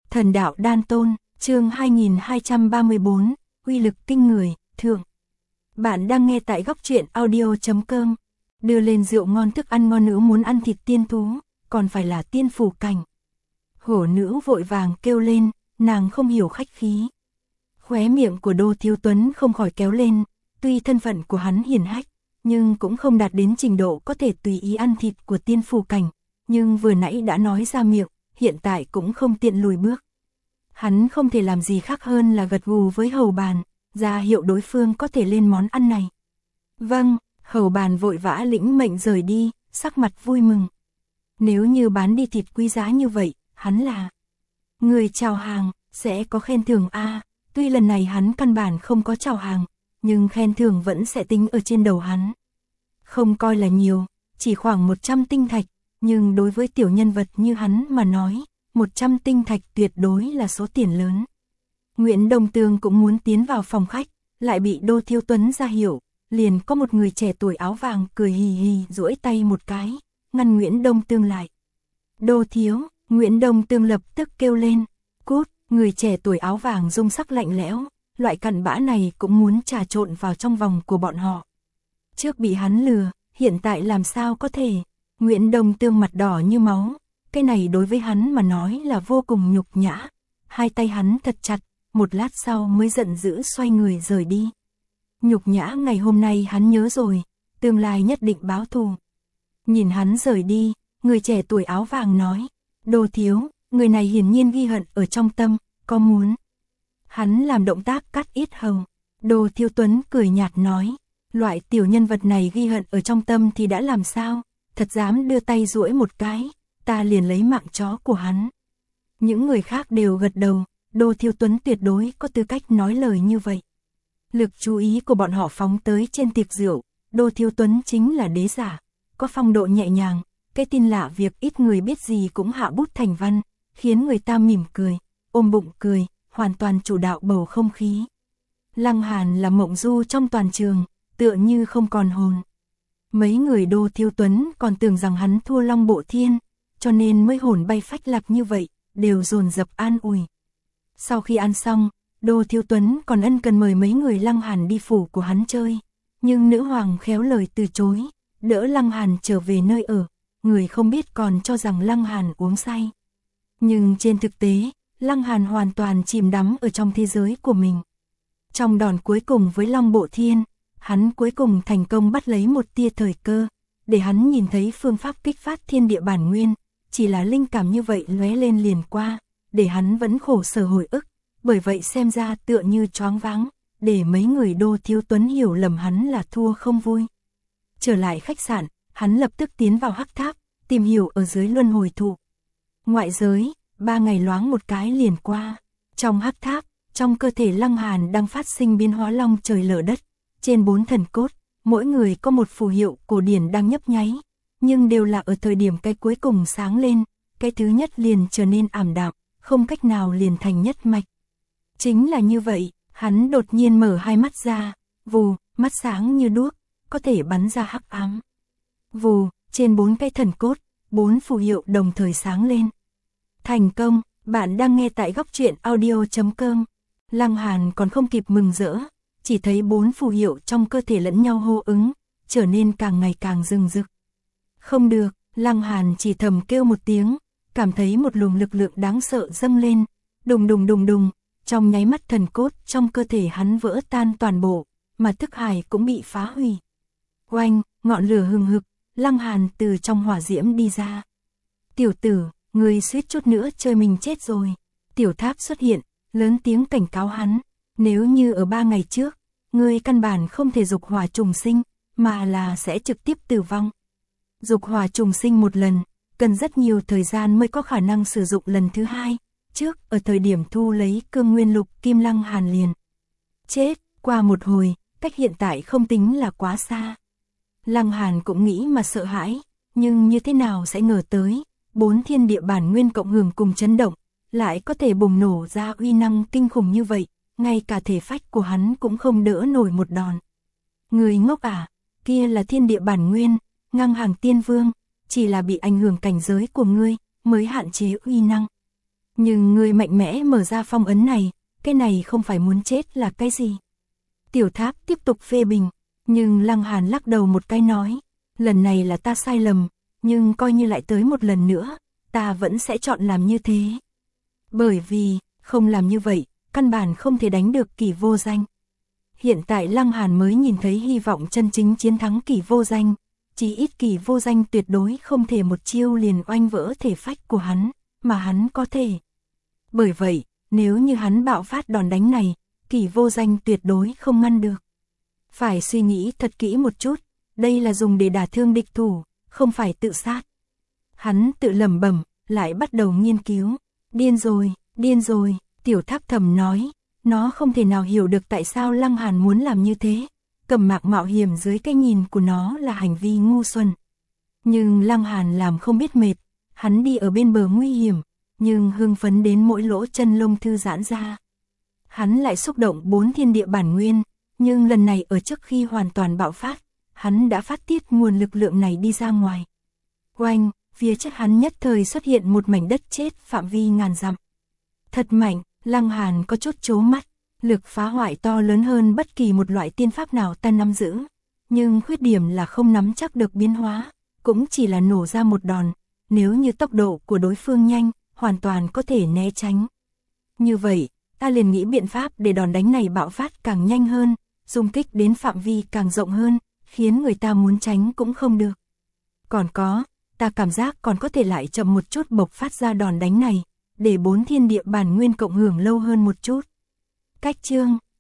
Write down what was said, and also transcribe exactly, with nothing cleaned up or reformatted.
Thần đạo đan tôn, chương hai nghìn hai trăm ba mươi bốn, uy lực kinh người, thượng. Bạn đang nghe tại góc truyện audio chấm com. Đưa lên rượu ngon thức ăn ngon nữ muốn ăn thịt tiên thú, còn phải là tiên phủ cảnh. Hổ nữ vội vàng kêu lên, nàng không hiểu khách khí. Khóe miệng của Đô Thiếu Tuấn không khỏi kéo lên, tuy thân phận của hắn hiển hách, nhưng cũng không đạt đến trình độ có thể tùy ý ăn thịt của tiên phủ cảnh, nhưng vừa nãy đã nói ra miệng, hiện tại cũng không tiện lùi bước. Hắn không thể làm gì khác hơn là gật gù với hầu bàn, ra hiệu đối phương có thể lên món ăn này. Vâng, hầu bàn vội vã lĩnh mệnh rời đi, sắc mặt vui mừng. Nếu như bán đi thịt quý giá như vậy, hắn là người chào hàng, sẽ có khen thưởng a. Tuy lần này hắn căn bản không có chào hàng, nhưng khen thưởng vẫn sẽ tính ở trên đầu hắn. Không coi là nhiều, chỉ khoảng một trăm tinh thạch, nhưng đối với tiểu nhân vật như hắn mà nói, một trăm tinh thạch tuyệt đối là số tiền lớn. Nguyễn Đông Tương cũng muốn tiến vào phòng khách, lại bị Đô Thiếu Tuấn ra hiệu, liền có một người trẻ tuổi áo vàng cười hì hì duỗi tay một cái, ngăn Nguyễn Đông Tương lại. Đô Thiếu, Nguyễn Đông Tương lập tức kêu lên, cút, người trẻ tuổi áo vàng dung sắc lạnh lẽo, loại cặn bã này cũng muốn trà trộn vào trong vòng của bọn họ. Trước bị hắn lừa, hiện tại làm sao có thể, Nguyễn Đông Tương mặt đỏ như máu, cái này đối với hắn mà nói là vô cùng nhục nhã, hai tay hắn thật chặt, một lát sau mới giận dữ xoay người rời đi. Nhục nhã ngày hôm nay hắn nhớ rồi, tương lai nhất định báo thù. Nhìn hắn rời đi, người trẻ tuổi áo vàng nói, Đô Thiếu, người này hiển nhiên ghi hận ở trong tâm, có muốn. Hắn làm động tác cắt ít hầu. Đô Thiếu Tuấn cười nhạt nói, loại tiểu nhân vật này ghi hận ở trong tâm thì đã làm sao, thật dám đưa tay duỗi một cái, ta liền lấy mạng chó của hắn. Những người khác đều gật đầu, Đô Thiếu Tuấn tuyệt đối có tư cách nói lời như vậy. Lực chú ý của bọn họ phóng tới trên tiệc rượu, Đô Thiếu Tuấn chính là đế giả, có phong độ nhẹ nhàng, cái tin lạ việc ít người biết gì cũng hạ bút thành văn, khiến người ta mỉm cười, ôm bụng cười, hoàn toàn chủ đạo bầu không khí. Lăng Hàn là mộng du trong toàn trường, tựa như không còn hồn. Mấy người Đô Thiếu Tuấn còn tưởng rằng hắn thua Long Bộ Thiên, cho nên mới hồn bay phách lạc như vậy, đều dồn dập an ủi. Sau khi ăn xong, Đô Thiếu Tuấn còn ân cần mời mấy người Lăng Hàn đi phủ của hắn chơi, nhưng nữ hoàng khéo lời từ chối, đỡ Lăng Hàn trở về nơi ở, người không biết còn cho rằng Lăng Hàn uống say. Nhưng trên thực tế, Lăng Hàn hoàn toàn chìm đắm ở trong thế giới của mình. Trong đòn cuối cùng với Long Bộ Thiên, hắn cuối cùng thành công bắt lấy một tia thời cơ, để hắn nhìn thấy phương pháp kích phát thiên địa bản nguyên, chỉ là linh cảm như vậy lóe lên liền qua, để hắn vẫn khổ sở hồi ức, bởi vậy xem ra tựa như choáng váng, để mấy người Đô Thiếu Tuấn hiểu lầm hắn là thua không vui. Trở lại khách sạn, hắn lập tức tiến vào hắc tháp, tìm hiểu ở dưới luân hồi thụ. Ngoại giới, ba ngày loáng một cái liền qua, trong hắc tháp, trong cơ thể Lăng Hàn đang phát sinh biến hóa long trời lở đất, trên bốn thần cốt, mỗi người có một phù hiệu cổ điển đang nhấp nháy, nhưng đều là ở thời điểm cái cuối cùng sáng lên, cái thứ nhất liền trở nên ảm đạm, không cách nào liền thành nhất mạch. Chính là như vậy, hắn đột nhiên mở hai mắt ra, vù, mắt sáng như đuốc, có thể bắn ra hắc ám. Vù, trên bốn cái thần cốt, bốn phù hiệu đồng thời sáng lên. Thành công, bạn đang nghe tại góc truyện audio chấm com. Lăng Hàn còn không kịp mừng rỡ, chỉ thấy bốn phù hiệu trong cơ thể lẫn nhau hô ứng, trở nên càng ngày càng rừng rực. Không được, Lăng Hàn chỉ thầm kêu một tiếng, cảm thấy một luồng lực lượng đáng sợ dâng lên, đùng đùng đùng đùng, trong nháy mắt thần cốt trong cơ thể hắn vỡ tan toàn bộ, mà thức hải cũng bị phá hủy. Oanh, ngọn lửa hừng hực, Lăng Hàn từ trong hỏa diễm đi ra. Tiểu tử, người suýt chút nữa chơi mình chết rồi. Tiểu Tháp xuất hiện, lớn tiếng cảnh cáo hắn, nếu như ở ba ngày trước, ngươi căn bản không thể dục hỏa trùng sinh, mà là sẽ trực tiếp tử vong. Dục hỏa trùng sinh một lần, cần rất nhiều thời gian mới có khả năng sử dụng lần thứ hai, trước ở thời điểm thu lấy cương nguyên lục kim Lăng Hàn liền chết, qua một hồi, cách hiện tại không tính là quá xa. Lăng Hàn cũng nghĩ mà sợ hãi, nhưng như thế nào sẽ ngờ tới, bốn thiên địa bản nguyên cộng hưởng cùng chấn động, lại có thể bùng nổ ra uy năng kinh khủng như vậy, ngay cả thể phách của hắn cũng không đỡ nổi một đòn. Người ngốc à, kia là thiên địa bản nguyên, ngang hàng tiên vương, chỉ là bị ảnh hưởng cảnh giới của ngươi, mới hạn chế uy năng. Nhưng người mạnh mẽ mở ra phong ấn này, cái này không phải muốn chết là cái gì? Tiểu Tháp tiếp tục phê bình, nhưng Lăng Hàn lắc đầu một cái nói, lần này là ta sai lầm, nhưng coi như lại tới một lần nữa, ta vẫn sẽ chọn làm như thế. Bởi vì, không làm như vậy, căn bản không thể đánh được Kỷ Vô Danh. Hiện tại Lăng Hàn mới nhìn thấy hy vọng chân chính chiến thắng Kỷ Vô Danh, chỉ ít Kỷ Vô Danh tuyệt đối không thể một chiêu liền oanh vỡ thể phách của hắn, mà hắn có thể. Bởi vậy, nếu như hắn bạo phát đòn đánh này, Kỷ Vô Danh tuyệt đối không ngăn được. Phải suy nghĩ thật kỹ một chút, đây là dùng để đả thương địch thủ, không phải tự sát. Hắn tự lẩm bẩm, lại bắt đầu nghiên cứu. Điên rồi, điên rồi, Tiểu Tháp thầm nói, nó không thể nào hiểu được tại sao Lăng Hàn muốn làm như thế. Cầm mạc mạo hiểm dưới cái nhìn của nó là hành vi ngu xuẩn. Nhưng Lăng Hàn làm không biết mệt, hắn đi ở bên bờ nguy hiểm, nhưng hưng phấn đến mỗi lỗ chân lông thư giãn ra. Hắn lại xúc động bốn thiên địa bản nguyên, nhưng lần này ở trước khi hoàn toàn bạo phát, hắn đã phát tiết nguồn lực lượng này đi ra ngoài. Oanh, phía trước hắn nhất thời xuất hiện một mảnh đất chết phạm vi ngàn dặm. Thật mạnh, Lăng Hàn có chút chố mắt, lực phá hoại to lớn hơn bất kỳ một loại tiên pháp nào ta nắm giữ. Nhưng khuyết điểm là không nắm chắc được biến hóa, cũng chỉ là nổ ra một đòn, nếu như tốc độ của đối phương nhanh, hoàn toàn có thể né tránh. Như vậy, ta liền nghĩ biện pháp để đòn đánh này bạo phát càng nhanh hơn, dung kích đến phạm vi càng rộng hơn, khiến người ta muốn tránh cũng không được. Còn có, ta cảm giác còn có thể lại chậm một chút bộc phát ra đòn đánh này, để bốn thiên địa bản nguyên cộng hưởng lâu hơn một chút. Cách chương